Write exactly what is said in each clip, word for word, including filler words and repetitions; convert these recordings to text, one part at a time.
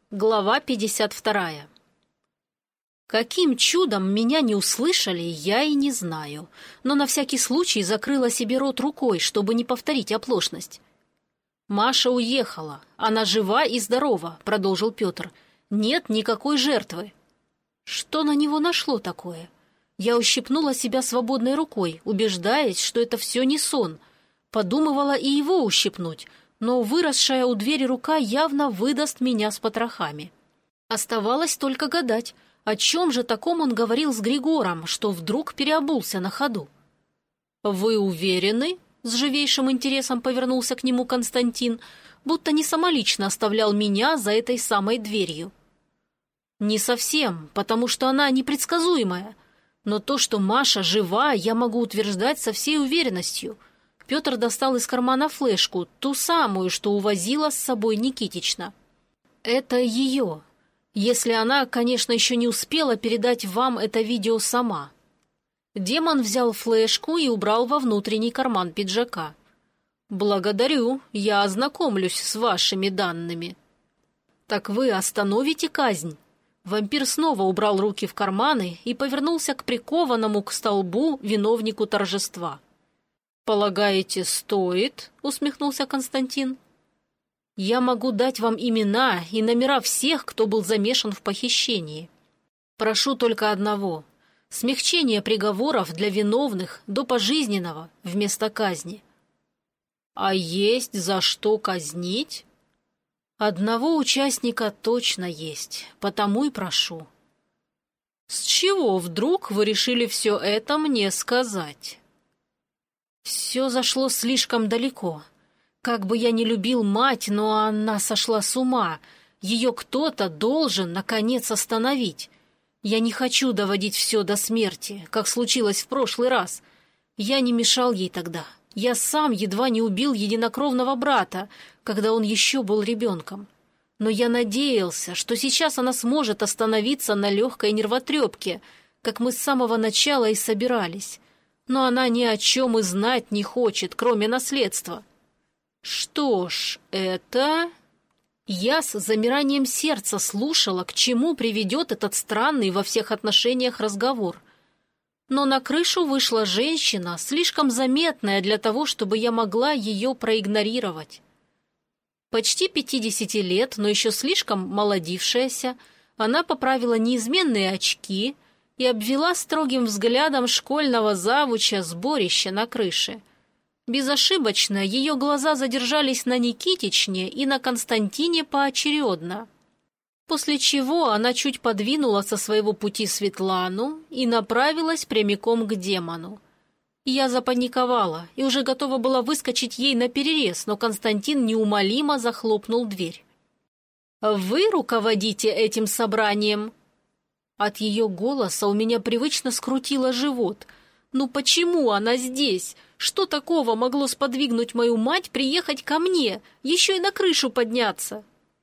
Глава пятьдесят вторая. Каким чудом меня не услышали, я и не знаю, но на всякий случай закрыла себе рот рукой, чтобы не повторить оплошность. «Маша уехала. Она жива и здорова», — продолжил Петр. «Нет никакой жертвы». Что на него нашло такое? Я ущипнула себя свободной рукой, убеждаясь, что это все не сон. Подумывала и его ущипнуть, но выросшая у двери рука явно выдаст меня с потрохами. Оставалось только гадать, о чем же таком он говорил с Григором, что вдруг переобулся на ходу. «Вы уверены?» — с живейшим интересом повернулся к нему Константин, будто не самолично оставлял меня за этой самой дверью. «Не совсем, потому что она непредсказуемая. Но то, что Маша жива, я могу утверждать со всей уверенностью». Петр достал из кармана флешку, ту самую, что увозила с собой Никитична. «Это ее, если она, конечно, еще не успела передать вам это видео сама». Демон взял флешку и убрал во внутренний карман пиджака. «Благодарю, я ознакомлюсь с вашими данными». «Так вы остановите казнь?» Вампир снова убрал руки в карманы и повернулся к прикованному к столбу виновнику торжества. «Полагаете, стоит?» — усмехнулся Константин. «Я могу дать вам имена и номера всех, кто был замешан в похищении. Прошу только одного — смягчение приговоров для виновных до пожизненного вместо казни». «А есть за что казнить?» «Одного участника точно есть, потому и прошу». «С чего вдруг вы решили все это мне сказать?» Все зашло слишком далеко. Как бы я ни любил мать, но она сошла с ума. Ее кто-то должен, наконец, остановить. Я не хочу доводить все до смерти, как случилось в прошлый раз. Я не мешал ей тогда. Я сам едва не убил единокровного брата, когда он еще был ребенком. Но я надеялся, что сейчас она сможет остановиться на легкой нервотрепке, как мы с самого начала и собирались. Но она ни о чем и знать не хочет, кроме наследства. Что ж, это... Я с замиранием сердца слушала, к чему приведет этот странный во всех отношениях разговор. Но на крышу вышла женщина, слишком заметная для того, чтобы я могла ее проигнорировать. Почти пятидесяти лет, но еще слишком молодившаяся, она поправила неизменные очки и обвела строгим взглядом школьного завуча сборища на крыше. Безошибочно ее глаза задержались на Никитичне и на Константине поочередно. После чего она чуть подвинула со своего пути Светлану и направилась прямиком к демону. Я запаниковала и уже готова была выскочить ей наперерез, но Константин неумолимо захлопнул дверь. «Вы руководите этим собранием?» От ее голоса у меня привычно скрутило живот. «Ну почему она здесь? Что такого могло сподвигнуть мою мать приехать ко мне, еще и на крышу подняться?»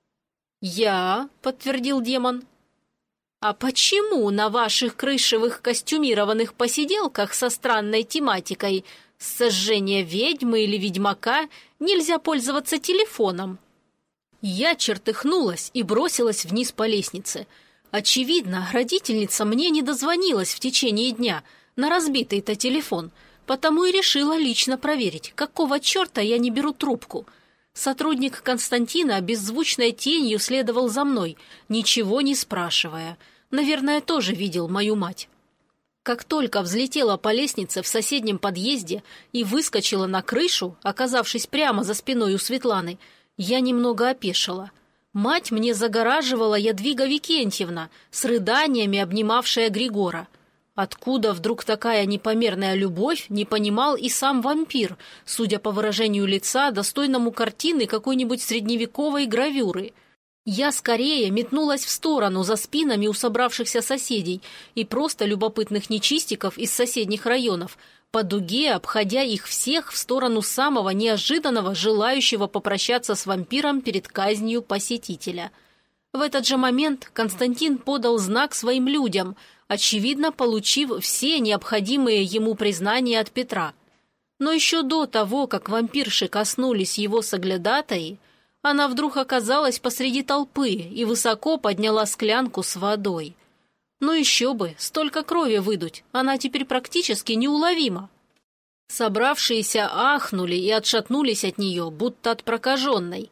«Я», — подтвердил демон. «А почему на ваших крышевых костюмированных посиделках со странной тематикой сожжения ведьмы или ведьмака нельзя пользоваться телефоном?» Я чертыхнулась и бросилась вниз по лестнице. Очевидно, родительница мне не дозвонилась в течение дня на разбитый-то телефон, потому и решила лично проверить, какого черта я не беру трубку. Сотрудник Константина беззвучной тенью следовал за мной, ничего не спрашивая. Наверное, тоже видел мою мать. Как только взлетела по лестнице в соседнем подъезде и выскочила на крышу, оказавшись прямо за спиной у Светланы, я немного опешила. Мать мне загораживала Ядвига Викентьевна, с рыданиями обнимавшая Григора. Откуда вдруг такая непомерная любовь, не понимал и сам вампир, судя по выражению лица, достойному картины какой-нибудь средневековой гравюры. Я скорее метнулась в сторону за спинами у собравшихся соседей и просто любопытных нечистиков из соседних районов, по дуге обходя их всех в сторону самого неожиданного, желающего попрощаться с вампиром перед казнью посетителя. В этот же момент Константин подал знак своим людям, очевидно, получив все необходимые ему признания от Петра. Но еще до того, как вампирши коснулись его соглядатаи, она вдруг оказалась посреди толпы и высоко подняла склянку с водой. Ну еще бы, столько крови выдуть, она теперь практически неуловима. Собравшиеся ахнули и отшатнулись от нее, будто от прокаженной.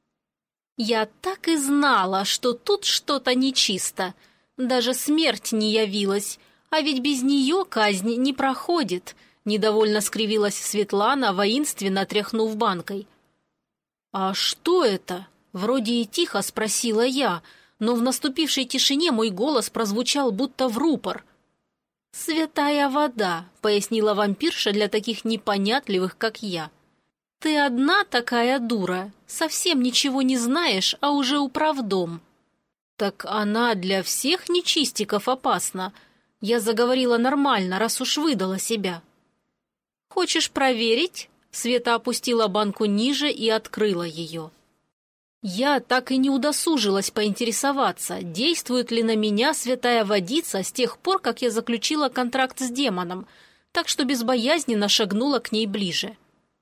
«Я так и знала, что тут что-то нечисто. Даже смерть не явилась, а ведь без нее казнь не проходит», — недовольно скривилась Светлана, воинственно тряхнув банкой. «А что это?» — вроде и тихо спросила я, но в наступившей тишине мой голос прозвучал будто в рупор. «Святая вода», — пояснила вампирша для таких непонятливых, как я. «Ты одна такая дура, совсем ничего не знаешь, а уже управдом». «Так она для всех нечистиков опасна. Я заговорила нормально, раз уж выдала себя». «Хочешь проверить?» Света опустила банку ниже и открыла ее. Я так и не удосужилась поинтересоваться, действует ли на меня святая водица с тех пор, как я заключила контракт с демоном, так что безбоязненно шагнула к ней ближе.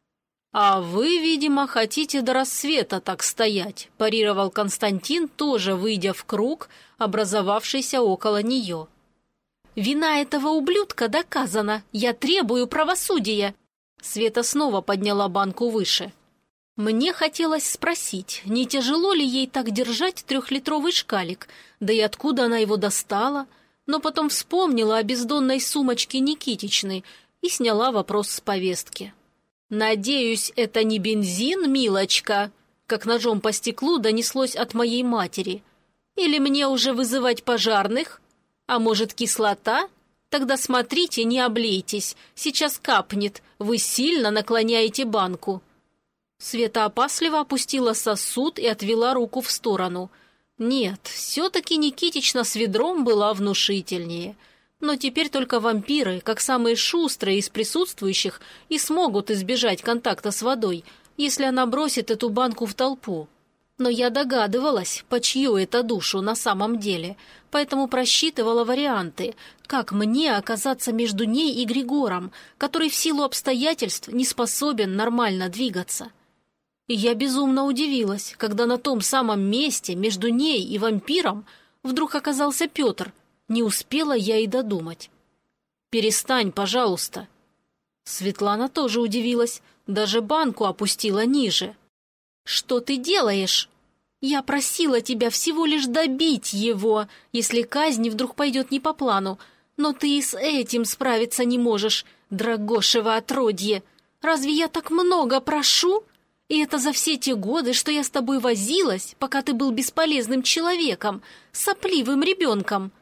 «А вы, видимо, хотите до рассвета так стоять», – парировал Константин, тоже выйдя в круг, образовавшийся около нее. «Вина этого ублюдка доказана. Я требую правосудия». Света снова подняла банку выше. Мне хотелось спросить, не тяжело ли ей так держать трехлитровый шкалик, да и откуда она его достала, но потом вспомнила о бездонной сумочке Никитичны и сняла вопрос с повестки. «Надеюсь, это не бензин, милочка?» Как ножом по стеклу донеслось от моей матери. «Или мне уже вызывать пожарных? А может, кислота? Тогда смотрите, не облейтесь, сейчас капнет, вы сильно наклоняете банку». Света опасливо опустила сосуд и отвела руку в сторону. Нет, все-таки Никитична с ведром была внушительнее. Но теперь только вампиры, как самые шустрые из присутствующих, и смогут избежать контакта с водой, если она бросит эту банку в толпу. Но я догадывалась, по чью это душу на самом деле, поэтому просчитывала варианты, как мне оказаться между ней и Григором, который в силу обстоятельств не способен нормально двигаться. И я безумно удивилась, когда на том самом месте между ней и вампиром вдруг оказался Петр. Не успела я и додумать. «Перестань, пожалуйста». Светлана тоже удивилась, даже банку опустила ниже. «Что ты делаешь? Я просила тебя всего лишь добить его, если казнь вдруг пойдет не по плану, но ты и с этим справиться не можешь, драгошево отродье. Разве я так много прошу? И это за все те годы, что я с тобой возилась, пока ты был бесполезным человеком, сопливым ребенком».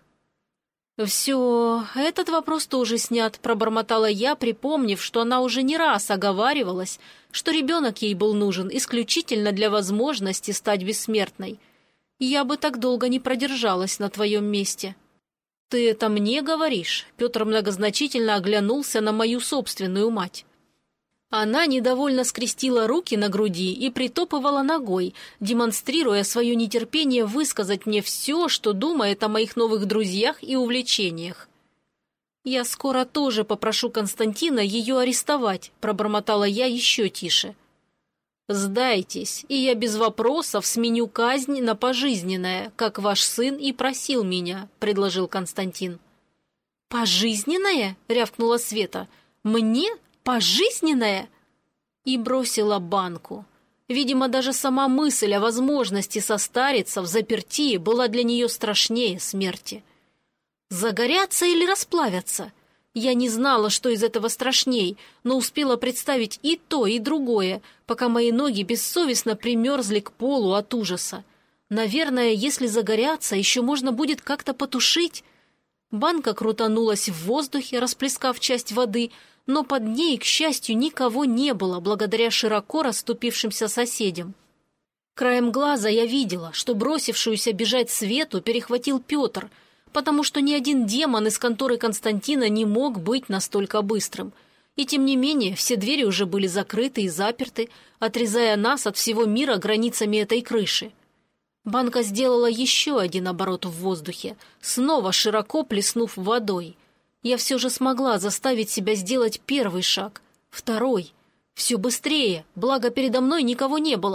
«Все, этот вопрос тоже снят», — пробормотала я, припомнив, что она уже не раз оговаривалась, что ребенок ей был нужен исключительно для возможности стать бессмертной. «Я бы так долго не продержалась на твоем месте». «Ты это мне говоришь?» — Петр многозначительно оглянулся на мою собственную мать. Она недовольно скрестила руки на груди и притопывала ногой, демонстрируя свое нетерпение высказать мне все, что думает о моих новых друзьях и увлечениях. «Я скоро тоже попрошу Константина ее арестовать», — пробормотала я еще тише. «Сдайтесь, и я без вопросов сменю казнь на пожизненное, как ваш сын и просил меня», — предложил Константин. «Пожизненное?» — рявкнула Света. «Мне? Пожизненное?» И бросила банку. Видимо, даже сама мысль о возможности состариться в заперти была для нее страшнее смерти. Загорятся или расплавятся? Я не знала, что из этого страшней, но успела представить и то, и другое, пока мои ноги бессовестно примерзли к полу от ужаса. Наверное, если загорятся, еще можно будет как-то потушить. Банка крутанулась в воздухе, расплескав часть воды, но под ней, к счастью, никого не было, благодаря широко расступившимся соседям. Краем глаза я видела, что бросившуюся бежать Свету перехватил Петр, потому что ни один демон из конторы Константина не мог быть настолько быстрым. И тем не менее, все двери уже были закрыты и заперты, отрезая нас от всего мира границами этой крыши. Банка сделала еще один оборот в воздухе, снова широко плеснув водой. Я все же смогла заставить себя сделать первый шаг, второй. Все быстрее, благо передо мной никого не было.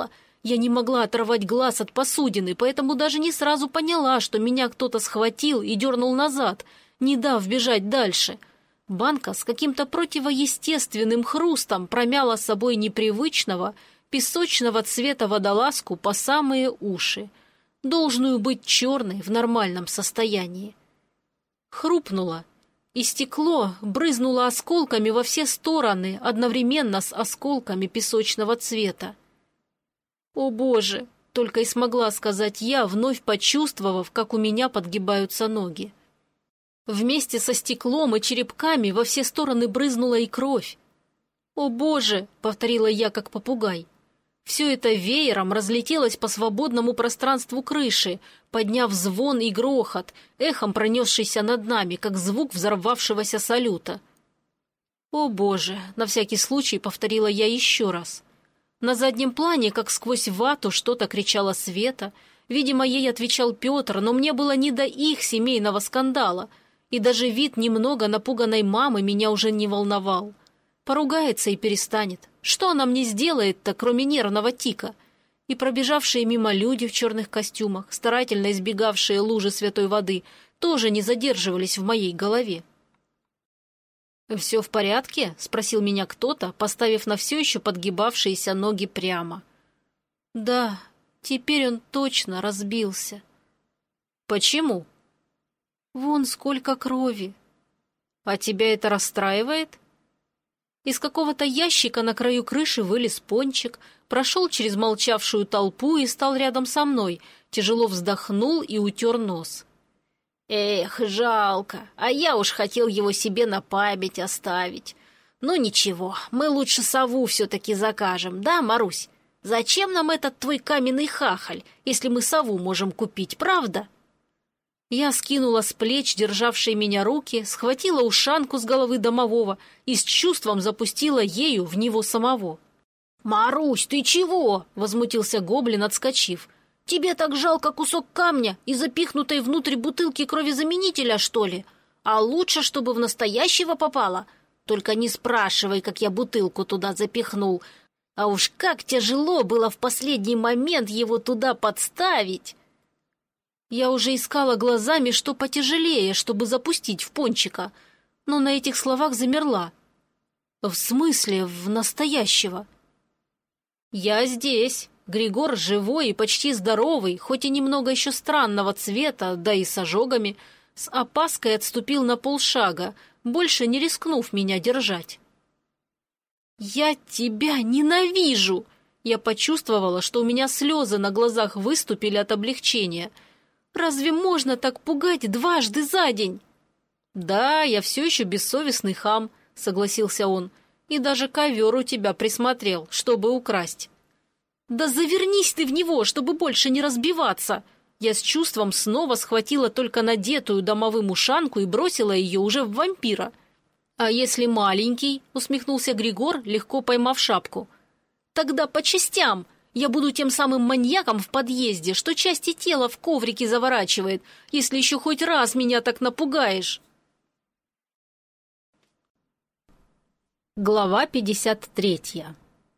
Я не могла оторвать глаз от посудины, поэтому даже не сразу поняла, что меня кто-то схватил и дернул назад, не дав бежать дальше. Банка с каким-то противоестественным хрустом промяла с собой непривычного, песочного цвета водолазку по самые уши, должную быть черной в нормальном состоянии. Хрупнуло, и стекло брызнуло осколками во все стороны, одновременно с осколками песочного цвета. «О, Боже!» — только и смогла сказать я, вновь почувствовав, как у меня подгибаются ноги. Вместе со стеклом и черепками во все стороны брызнула и кровь. «О, Боже!» — повторила я, как попугай. Все это веером разлетелось по свободному пространству крыши, подняв звон и грохот, эхом пронесшийся над нами, как звук взорвавшегося салюта. «О, Боже!» — на всякий случай повторила я еще раз. На заднем плане, как сквозь вату, что-то кричала Света. Видимо, ей отвечал Петр, но мне было не до их семейного скандала, и даже вид немного напуганной мамы меня уже не волновал. Поругается и перестанет. Что она мне сделает-то, кроме нервного тика? И пробежавшие мимо люди в черных костюмах, старательно избегавшие лужи святой воды, тоже не задерживались в моей голове. «Все в порядке?» — спросил меня кто-то, поставив на все еще подгибавшиеся ноги прямо. «Да, теперь он точно разбился». «Почему?» «Вон сколько крови». «А тебя это расстраивает?» Из какого-то ящика на краю крыши вылез Пончик, прошел через молчавшую толпу и стал рядом со мной, тяжело вздохнул и утер нос. «Эх, жалко, а я уж хотел его себе на память оставить. Ну ничего, мы лучше сову все-таки закажем, да, Марусь? Зачем нам этот твой каменный хахаль, если мы сову можем купить, правда?» Я скинула с плеч державшие меня руки, схватила ушанку с головы домового и с чувством запустила ею в него самого. «Марусь, ты чего?» — возмутился гоблин, отскочив. «Тебе так жалко кусок камня и запихнутой внутрь бутылки кровезаменителя, что ли? А лучше, чтобы в настоящего попало? Только не спрашивай, как я бутылку туда запихнул. А уж как тяжело было в последний момент его туда подставить!» Я уже искала глазами, что потяжелее, чтобы запустить в Пончика, но на этих словах замерла. «В смысле, в настоящего?» «Я здесь». Григор живой и почти здоровый, хоть и немного еще странного цвета, да и с ожогами, с опаской отступил на полшага, больше не рискнув меня держать. «Я тебя ненавижу!» Я почувствовала, что у меня слезы на глазах выступили от облегчения. «Разве можно так пугать дважды за день?» «Да, я все еще бессовестный хам», — согласился он, «и даже ковер у тебя присмотрел, чтобы украсть». «Да завернись ты в него, чтобы больше не разбиваться!» Я с чувством снова схватила только надетую домовым ушанку и бросила ее уже в вампира. «А если маленький?» — усмехнулся Григор, легко поймав шапку. «Тогда по частям! Я буду тем самым маньяком в подъезде, что части тела в коврике заворачивает, если еще хоть раз меня так напугаешь!» Глава пятьдесят третья.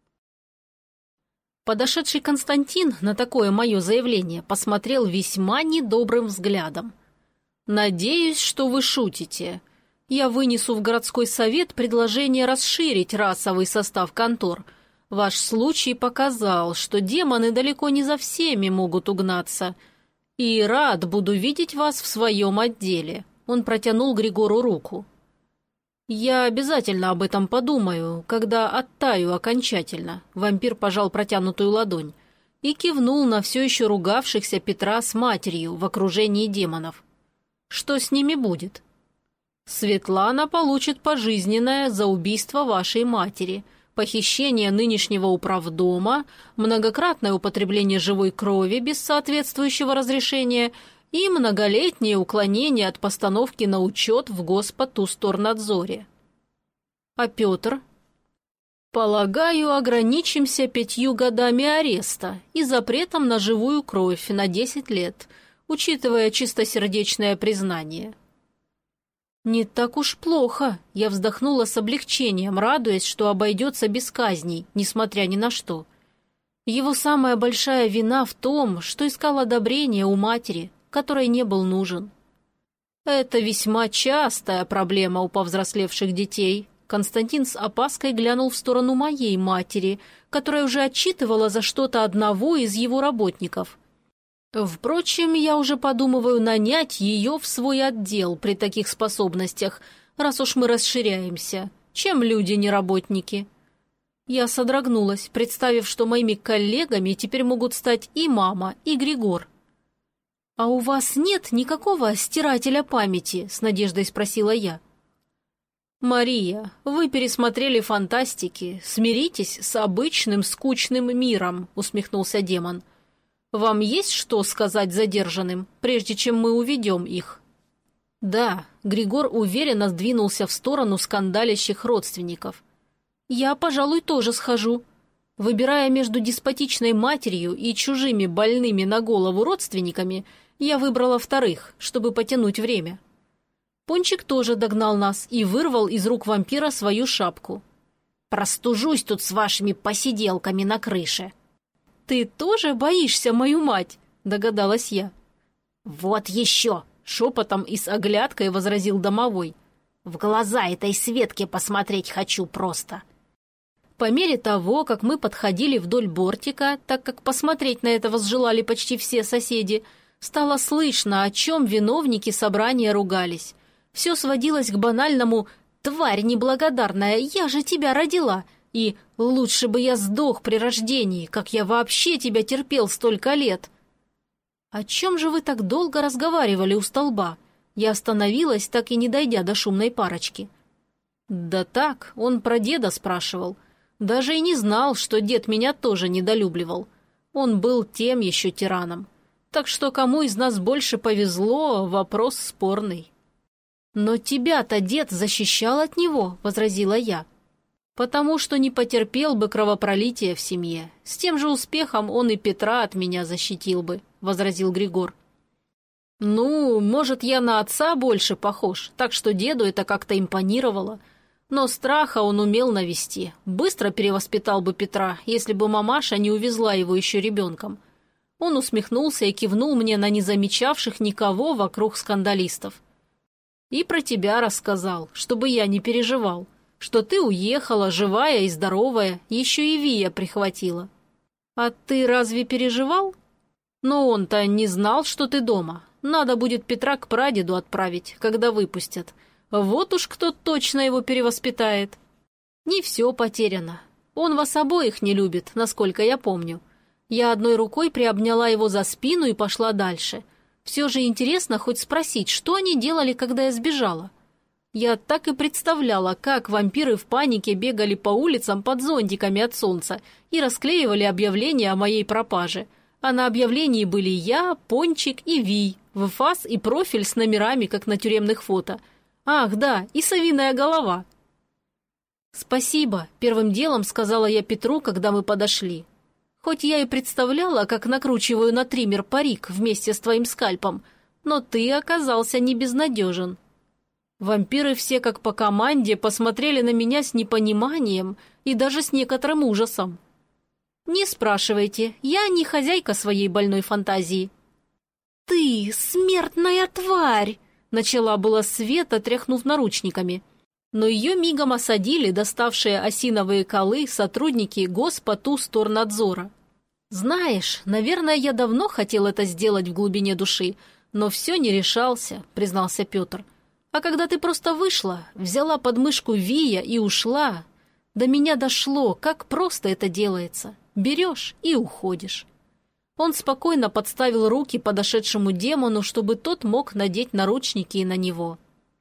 Подошедший Константин на такое мое заявление посмотрел весьма недобрым взглядом. «Надеюсь, что вы шутите. Я вынесу в городской совет предложение расширить расовый состав контор. Ваш случай показал, что демоны далеко не за всеми могут угнаться. И рад буду видеть вас в своем отделе». Он протянул Григору руку. «Я обязательно об этом подумаю, когда оттаю окончательно», — вампир пожал протянутую ладонь и кивнул на все еще ругавшихся Петра с матерью в окружении демонов. «Что с ними будет?» «Светлана получит пожизненное за убийство вашей матери, похищение нынешнего управдома, многократное употребление живой крови без соответствующего разрешения и многолетнее уклонение от постановки на учет в Госпотусторнадзоре. А Петр? Полагаю, ограничимся пятью годами ареста и запретом на живую кровь на десять лет, учитывая чистосердечное признание. Не так уж плохо, я вздохнула с облегчением, радуясь, что обойдется без казней, несмотря ни на что. Его самая большая вина в том, что искал одобрения у матери, которой не был нужен. Это весьма частая проблема у повзрослевших детей. Константин с опаской глянул в сторону моей матери, которая уже отчитывала за что-то одного из его работников. Впрочем, я уже подумываю нанять ее в свой отдел при таких способностях, раз уж мы расширяемся. Чем люди не работники? Я содрогнулась, представив, что моими коллегами теперь могут стать и мама, и Григор. «А у вас нет никакого стирателя памяти?» — с надеждой спросила я. «Мария, вы пересмотрели фантастики. Смиритесь с обычным скучным миром», — усмехнулся демон. «Вам есть что сказать задержанным, прежде чем мы уведем их?» «Да», — Григор уверенно сдвинулся в сторону скандалящих родственников. «Я, пожалуй, тоже схожу». Выбирая между деспотичной матерью и чужими больными на голову родственниками, я выбрала вторых, чтобы потянуть время. Пончик тоже догнал нас и вырвал из рук вампира свою шапку. «Простужусь тут с вашими посиделками на крыше». «Ты тоже боишься мою мать?» – догадалась я. «Вот еще!» – шепотом и с оглядкой возразил домовой. «В глаза этой Светке посмотреть хочу просто». По мере того, как мы подходили вдоль бортика, так как посмотреть на это возжелали почти все соседи, стало слышно, о чем виновники собрания ругались. Все сводилось к банальному «тварь неблагодарная, я же тебя родила» и «лучше бы я сдох при рождении, как я вообще тебя терпел столько лет». «О чем же вы так долго разговаривали у столба?» Я остановилась, так и не дойдя до шумной парочки. «Да так, он про деда спрашивал. Даже и не знал, что дед меня тоже недолюбливал. Он был тем еще тираном. Так что кому из нас больше повезло, вопрос спорный». «Но тебя-то дед защищал от него», — возразила я. «Потому что не потерпел бы кровопролития в семье. С тем же успехом он и Петра от меня защитил бы», — возразил Григор. «Ну, может, я на отца больше похож, так что деду это как-то импонировало. Но страха он умел навести. Быстро перевоспитал бы Петра, если бы мамаша не увезла его еще ребенком». Он усмехнулся и кивнул мне на незамечавших никого вокруг скандалистов. «И про тебя рассказал, чтобы я не переживал, что ты уехала, живая и здоровая, еще и Вия прихватила». «А ты разве переживал?» «Но он-то не знал, что ты дома. Надо будет Петра к прадеду отправить, когда выпустят. Вот уж кто точно его перевоспитает». «Не все потеряно. Он вас обоих не любит, насколько я помню». Я одной рукой приобняла его за спину и пошла дальше. Все же интересно хоть спросить, что они делали, когда я сбежала. Я так и представляла, как вампиры в панике бегали по улицам под зонтиками от солнца и расклеивали объявления о моей пропаже. А на объявлении были я, Пончик и Вий, в фас и профиль с номерами, как на тюремных фото. Ах, да, и совиная голова. «Спасибо», — первым делом сказала я Петру, когда мы подошли. «Хоть я и представляла, как накручиваю на триммер парик вместе с твоим скальпом, но ты оказался не безнадежен». Вампиры все как по команде посмотрели на меня с непониманием и даже с некоторым ужасом. «Не спрашивайте, я не хозяйка своей больной фантазии». «Ты смертная тварь!» — начала была Света, тряхнув наручниками. Но ее мигом осадили доставшие осиновые колы сотрудники Госпотусторнадзора. «Знаешь, наверное, я давно хотел это сделать в глубине души, но все не решался», — признался Петр. «А когда ты просто вышла, взяла под мышку Вия и ушла, до меня дошло, как просто это делается. Берешь и уходишь». Он спокойно подставил руки подошедшему демону, чтобы тот мог надеть наручники и на него.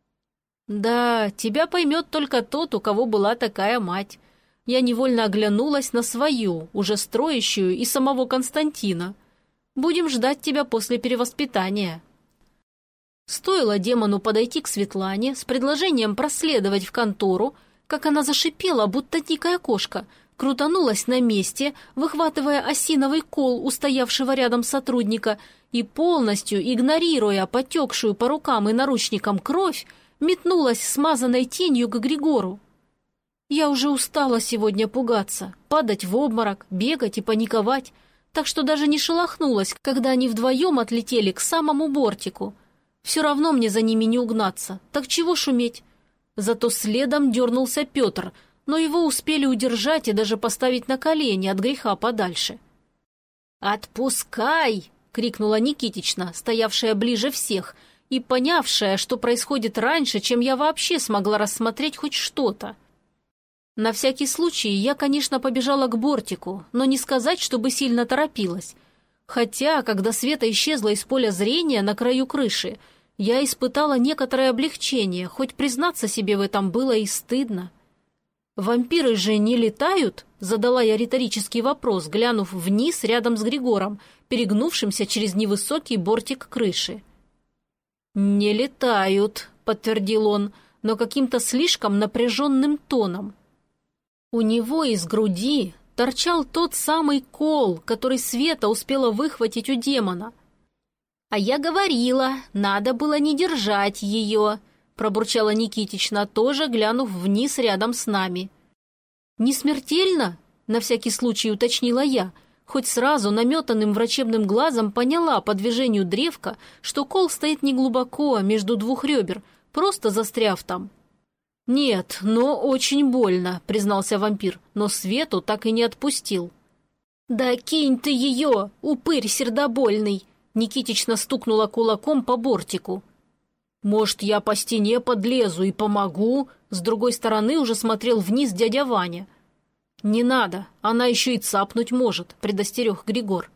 «Да, тебя поймет только тот, у кого была такая мать». Я невольно оглянулась на свою, уже строящую, и самого Константина. «Будем ждать тебя после перевоспитания». Стоило демону подойти к Светлане с предложением проследовать в контору, как она зашипела, будто дикая кошка, крутанулась на месте, выхватывая осиновый кол у стоявшего рядом сотрудника и, полностью игнорируя потекшую по рукам и наручникам кровь, метнулась смазанной тенью к Григору. Я уже устала сегодня пугаться, падать в обморок, бегать и паниковать, так что даже не шелохнулась, когда они вдвоем отлетели к самому бортику. Все равно мне за ними не угнаться, так чего шуметь? Зато следом дернулся Петр, но его успели удержать и даже поставить на колени от греха подальше. «Отпускай!» — крикнула Никитична, стоявшая ближе всех, и понявшая, что происходит раньше, чем я вообще смогла рассмотреть хоть что-то. На всякий случай я, конечно, побежала к бортику, но не сказать, чтобы сильно торопилась. Хотя, когда Света исчезла из поля зрения на краю крыши, я испытала некоторое облегчение, хоть признаться себе в этом было и стыдно. «Вампиры же не летают?» — задала я риторический вопрос, глянув вниз рядом с Григором, перегнувшимся через невысокий бортик крыши. «Не летают», — подтвердил он, но каким-то слишком напряженным тоном. У него из груди торчал тот самый кол, который Света успела выхватить у демона. «А я говорила, надо было не держать ее», — пробурчала Никитична, тоже глянув вниз рядом с нами. «Не смертельно?» — на всякий случай уточнила я, хоть сразу наметанным врачебным глазом поняла по движению древка, что кол стоит неглубоко, между двух ребер, просто застряв там. «Нет, но очень больно», — признался вампир, но Свету так и не отпустил. «Да кинь ты ее, упырь сердобольный!» — Никитична стукнула кулаком по бортику. «Может, я по стене подлезу и помогу?» С другой стороны уже смотрел вниз дядя Ваня. «Не надо, она еще и цапнуть может», — предостерег Григор.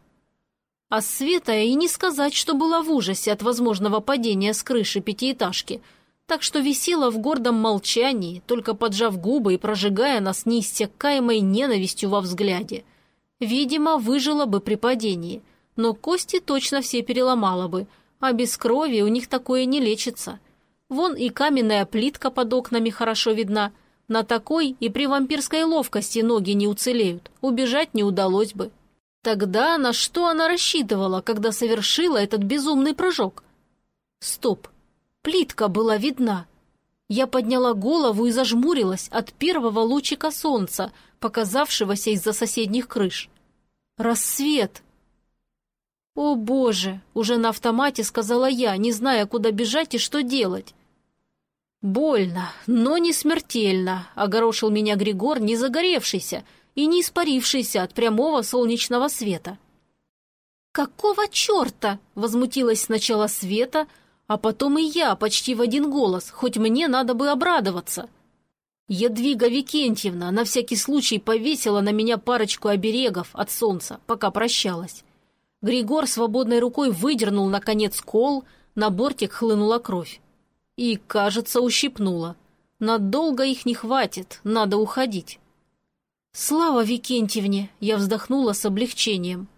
А Света и не сказать, что была в ужасе от возможного падения с крыши пятиэтажки, так что висела в гордом молчании, только поджав губы и прожигая нас неиссякаемой ненавистью во взгляде. Видимо, выжила бы при падении, но кости точно все переломала бы, а без крови у них такое не лечится. Вон и каменная плитка под окнами хорошо видна. На такой и при вампирской ловкости ноги не уцелеют, убежать не удалось бы. Тогда на что она рассчитывала, когда совершила этот безумный прыжок? Стоп, плитка была видна. Я подняла голову и зажмурилась от первого лучика солнца, показавшегося из-за соседних крыш. Рассвет! «О, Боже!» — уже на автомате сказала я, не зная, куда бежать и что делать. «Больно, но не смертельно», — огорошил меня Григор, не загоревшийся и не испарившийся от прямого солнечного света. «Какого черта?» — возмутилась сначала Света, а потом и я почти в один голос, хоть мне надо бы обрадоваться. Ядвига Викентьевна на всякий случай повесила на меня парочку оберегов от солнца, пока прощалась. Григор свободной рукой выдернул, наконец, кол, на бортик хлынула кровь. И, кажется, ущипнула. Надолго их не хватит, надо уходить. «Слава Викентьевне!» — я вздохнула с облегчением.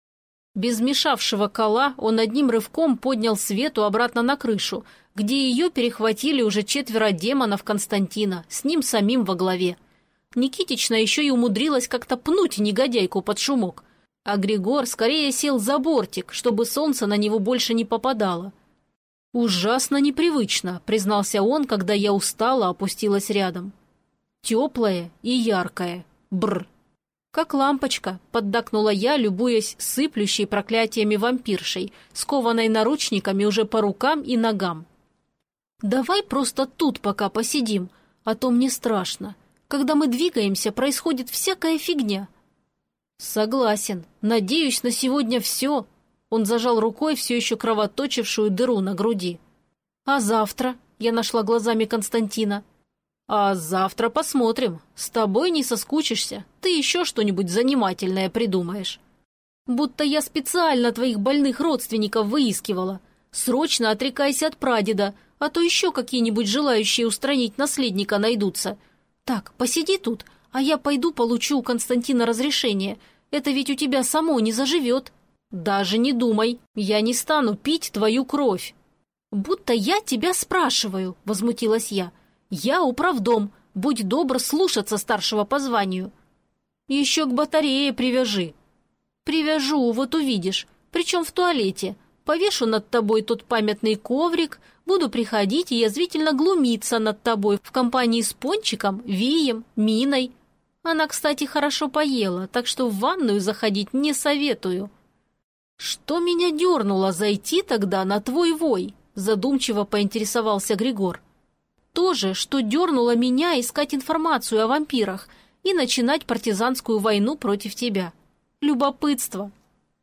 Без мешавшего кола он одним рывком поднял Свету обратно на крышу, где ее перехватили уже четверо демонов Константина, с ним самим во главе. Никитична еще и умудрилась как-то пнуть негодяйку под шумок, а Григор скорее сел за бортик, чтобы солнце на него больше не попадало. «Ужасно непривычно», — признался он, когда я устала опустилась рядом. «Теплое и яркое. Бррр». «Как лампочка», — поддакнула я, любуясь сыплющей проклятиями вампиршей, скованной наручниками уже по рукам и ногам. «Давай просто тут пока посидим, а то мне страшно. Когда мы двигаемся, происходит всякая фигня». «Согласен. Надеюсь, на сегодня все». Он зажал рукой все еще кровоточившую дыру на груди. «А завтра?» — я нашла глазами Константина. «А завтра посмотрим. С тобой не соскучишься. Ты еще что-нибудь занимательное придумаешь». «Будто я специально твоих больных родственников выискивала. Срочно отрекайся от прадеда, а то еще какие-нибудь желающие устранить наследника найдутся. Так, посиди тут, а я пойду получу у Константина разрешение. Это ведь у тебя само не заживет». «Даже не думай, я не стану пить твою кровь». «Будто я тебя спрашиваю», — возмутилась я. «Я управдом, будь добр слушаться старшего по званию». «Еще к батарее привяжи». «Привяжу, вот увидишь, причем в туалете. повешу над тобой тот памятный коврик, буду приходить и язвительно глумиться над тобой в компании с Пончиком, Вием, Миной. Она, кстати, хорошо поела, так что в ванную заходить не советую». «Что меня дернуло зайти тогда на твой вой?» – задумчиво поинтересовался Григор. «То же, что дернуло меня искать информацию о вампирах и начинать партизанскую войну против тебя. Любопытство».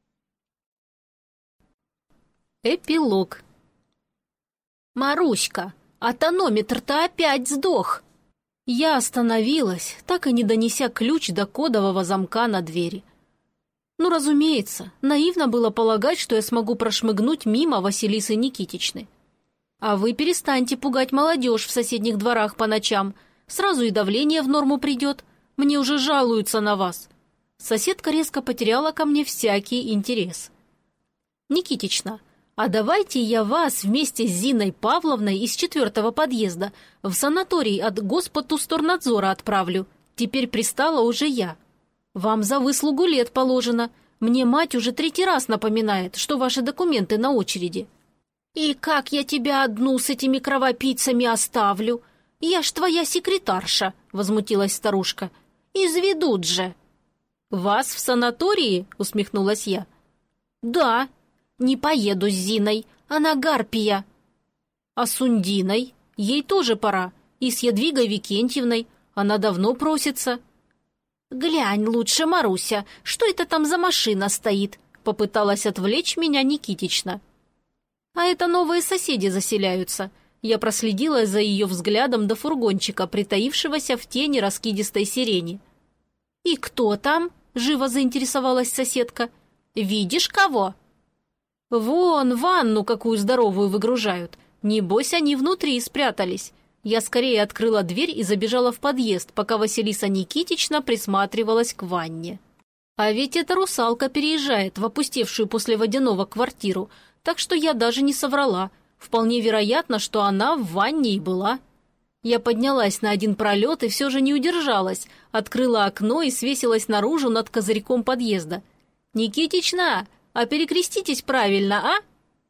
Эпилог. «Маруська, а тонометр-то опять сдох!» Я остановилась, так и не донеся ключ до кодового замка на двери. Ну, разумеется, наивно было полагать, что я смогу прошмыгнуть мимо Василисы Никитичны. А вы перестаньте пугать молодежь в соседних дворах по ночам. Сразу и давление в норму придет. Мне уже жалуются на вас. Соседка резко потеряла ко мне всякий интерес. «Никитична, а давайте я вас вместе с Зиной Павловной из четвертого подъезда в санаторий от Госпотусторнадзора отправлю. Теперь пристала уже я. Вам за выслугу лет положено. Мне мать уже третий раз напоминает, что ваши документы на очереди». «И как я тебя одну с этими кровопийцами оставлю? Я ж твоя секретарша», — возмутилась старушка. «Изведут же». «Вас в санатории?» — усмехнулась я. «Да. Не поеду с Зиной. Она гарпия». «А с Ундиной? Ей тоже пора. И с Ядвигой Викентьевной. Она давно просится». «Глянь лучше, Маруся, что это там за машина стоит?» — попыталась отвлечь меня Никитична. «А это новые соседи заселяются». Я проследила за ее взглядом до фургончика, притаившегося в тени раскидистой сирени. «И кто там?» — живо заинтересовалась соседка. «Видишь кого?» «Вон, ванну какую здоровую выгружают. Небось, они внутри спрятались». Я скорее открыла дверь и забежала в подъезд, пока Василиса Никитична присматривалась к ванне. А ведь эта русалка переезжает в опустевшую после водяного квартиру, так что я даже не соврала. Вполне вероятно, что она в ванне и была. Я поднялась на один пролет и все же не удержалась, открыла окно и свесилась наружу над козырьком подъезда. «Никитична, а перекреститесь правильно, а?»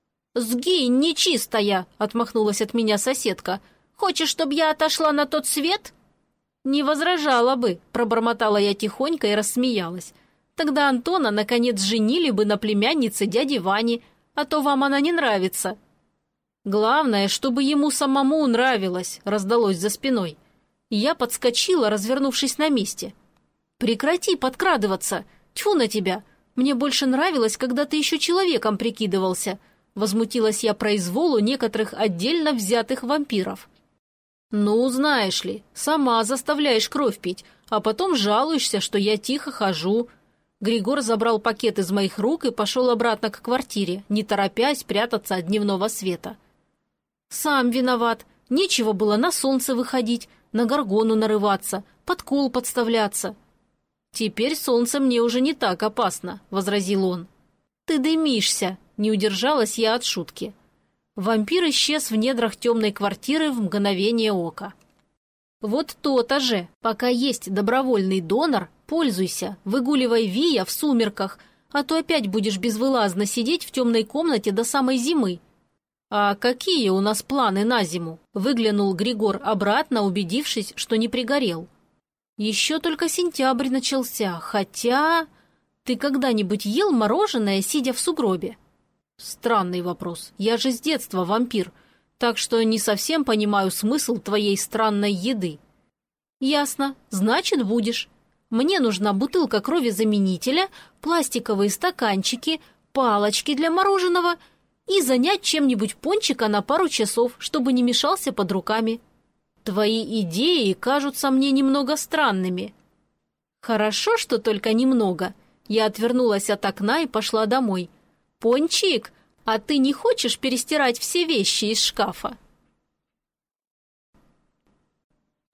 «Сгинь, нечистая!» — отмахнулась от меня соседка. «Хочешь, чтобы я отошла на тот свет?» «Не возражала бы», — пробормотала я тихонько и рассмеялась. «Тогда Антона, наконец, женили бы на племяннице дяди Вани, а то вам она не нравится». «Главное, чтобы ему самому нравилось», — раздалось за спиной. Я подскочила, развернувшись на месте. «Прекрати подкрадываться! Тьфу на тебя! Мне больше нравилось, когда ты еще человеком прикидывался», — возмутилась я произволу некоторых отдельно взятых вампиров. «Ну, знаешь ли, сама заставляешь кровь пить, а потом жалуешься, что я тихо хожу». Григор забрал пакет из моих рук и пошел обратно к квартире, не торопясь прятаться от дневного света. «Сам виноват. Нечего было на солнце выходить, на горгону нарываться, под кол подставляться». «Теперь солнце мне уже не так опасно», — возразил он. «Ты дымишься», — не удержалась я от шутки. Вампир исчез в недрах темной квартиры в мгновение ока. «Вот то-то же, пока есть добровольный донор, пользуйся, выгуливай Вия в сумерках, а то опять будешь безвылазно сидеть в темной комнате до самой зимы». «А какие у нас планы на зиму?» — выглянул Григор обратно, убедившись, что не пригорел. «Еще только сентябрь начался, хотя... Ты когда-нибудь ел мороженое, сидя в сугробе?» «Странный вопрос. Я же с детства вампир, так что не совсем понимаю смысл твоей странной еды». «Ясно. Значит, будешь. Мне нужна бутылка крови-заменителя, пластиковые стаканчики, палочки для мороженого и занять чем-нибудь Пончика на пару часов, чтобы не мешался под руками. Твои идеи кажутся мне немного странными». «Хорошо, что только немного». Я отвернулась от окна и пошла домой. «Пончик, а ты не хочешь перестирать все вещи из шкафа?»